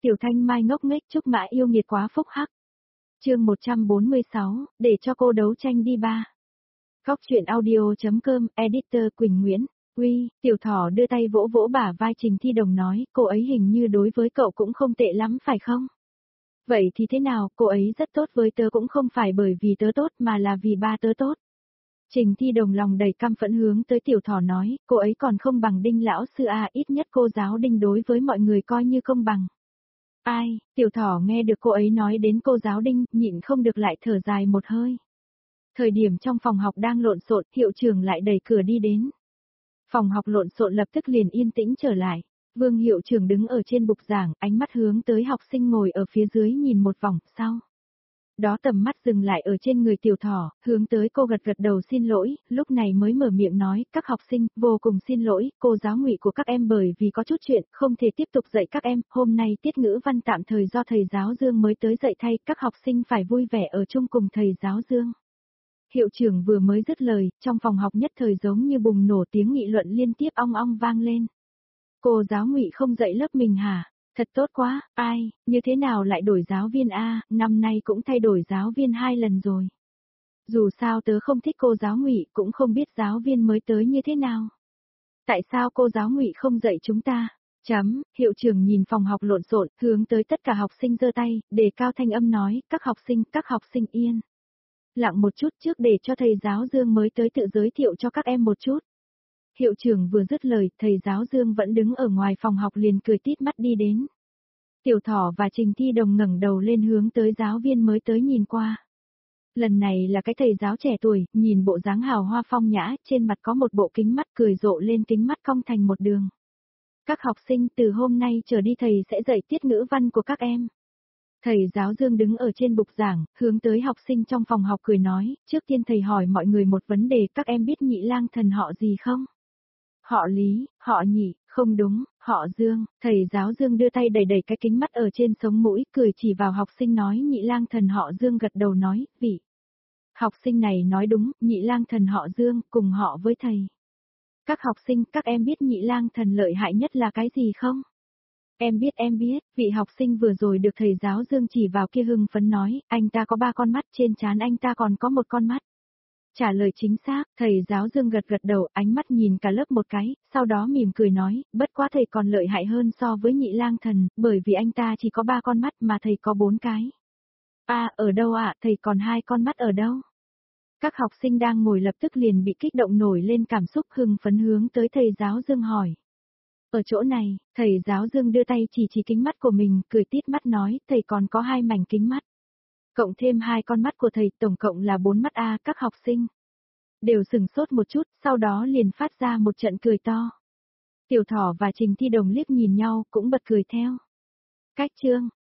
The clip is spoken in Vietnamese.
Tiểu Thanh Mai ngốc nghếch chúc mã yêu nghiệt quá phúc hắc. Chương 146, để cho cô đấu tranh đi ba. Góc truyện audio.com, editor Quỳnh Nguyễn. Uy, Tiểu Thỏ đưa tay vỗ vỗ bả vai Trình Thi Đồng nói, cô ấy hình như đối với cậu cũng không tệ lắm phải không? Vậy thì thế nào, cô ấy rất tốt với tớ cũng không phải bởi vì tớ tốt mà là vì ba tớ tốt. Trình Thi Đồng lòng đầy căm phẫn hướng tới Tiểu Thỏ nói, cô ấy còn không bằng Đinh lão sư à, ít nhất cô giáo Đinh đối với mọi người coi như công bằng. Ai, Tiểu Thỏ nghe được cô ấy nói đến cô giáo Đinh, nhịn không được lại thở dài một hơi. Thời điểm trong phòng học đang lộn xộn, hiệu trưởng lại đẩy cửa đi đến. Phòng học lộn xộn lập tức liền yên tĩnh trở lại. Vương hiệu trưởng đứng ở trên bục giảng, ánh mắt hướng tới học sinh ngồi ở phía dưới nhìn một vòng, sau đó tầm mắt dừng lại ở trên người Tiểu Thỏ, hướng tới cô gật gật đầu xin lỗi, lúc này mới mở miệng nói, các học sinh, vô cùng xin lỗi, cô giáo Ngụy của các em bởi vì có chút chuyện, không thể tiếp tục dạy các em, hôm nay tiết ngữ văn tạm thời do thầy giáo Dương mới tới dạy thay, các học sinh phải vui vẻ ở chung cùng thầy giáo Dương. Hiệu trưởng vừa mới dứt lời, trong phòng học nhất thời giống như bùng nổ tiếng nghị luận liên tiếp ong ong vang lên. Cô giáo Ngụy không dạy lớp mình hả? Thật tốt quá, ai, như thế nào lại đổi giáo viên a, năm nay cũng thay đổi giáo viên 2 lần rồi. Dù sao tớ không thích cô giáo Ngụy, cũng không biết giáo viên mới tới như thế nào. Tại sao cô giáo Ngụy không dạy chúng ta? Hiệu trưởng nhìn phòng học lộn xộn, hướng tới tất cả học sinh giơ tay, đề cao thanh âm nói, các học sinh yên. Lặng một chút trước để cho thầy giáo Dương mới tới tự giới thiệu cho các em một chút. Hiệu trưởng vừa dứt lời, thầy giáo Dương vẫn đứng ở ngoài phòng học liền cười tít mắt đi đến. Tiểu Thỏ và Trình Thi Đồng ngẩng đầu lên hướng tới giáo viên mới tới nhìn qua. Lần này là cái thầy giáo trẻ tuổi, nhìn bộ dáng hào hoa phong nhã, trên mặt có một bộ kính mắt cười rộ lên kính mắt cong thành một đường. Các học sinh từ hôm nay trở đi thầy sẽ dạy tiết ngữ văn của các em. Thầy giáo Dương đứng ở trên bục giảng, hướng tới học sinh trong phòng học cười nói, trước tiên thầy hỏi mọi người một vấn đề, các em biết Nhị Lang Thần họ gì không? Họ Lý, họ Nhị, không đúng, họ Dương. Thầy giáo Dương đưa tay đẩy đẩy cái kính mắt ở trên sống mũi, cười chỉ vào học sinh nói Nhị Lang Thần họ Dương gật đầu nói, vị. Học sinh này nói đúng, Nhị Lang Thần họ Dương, cùng họ với thầy. Các học sinh, các em biết Nhị Lang Thần lợi hại nhất là cái gì không? Em biết, vị học sinh vừa rồi được thầy giáo Dương chỉ vào kia hưng phấn nói, anh ta có 3 con mắt, trên trán anh ta còn có 1 con mắt. Trả lời chính xác, thầy giáo Dương gật gật đầu, ánh mắt nhìn cả lớp một cái, sau đó mỉm cười nói, bất quá thầy còn lợi hại hơn so với Nhị Lang Thần, bởi vì anh ta chỉ có 3 con mắt mà thầy có 4 cái. À, ở đâu ạ, thầy còn 2 con mắt ở đâu? Các học sinh đang ngồi lập tức liền bị kích động nổi lên cảm xúc hưng phấn hướng tới thầy giáo Dương hỏi. Ở chỗ này, thầy giáo Dương đưa tay chỉ kính mắt của mình, cười tít mắt nói, thầy còn có 2 mảnh kính mắt. Cộng thêm 2 con mắt của thầy, tổng cộng là 4 mắt a, các học sinh đều sừng sốt một chút, sau đó liền phát ra một trận cười to. Tiểu Thỏ và Trình Thi Đồng liếc nhìn nhau, cũng bật cười theo. Cách chương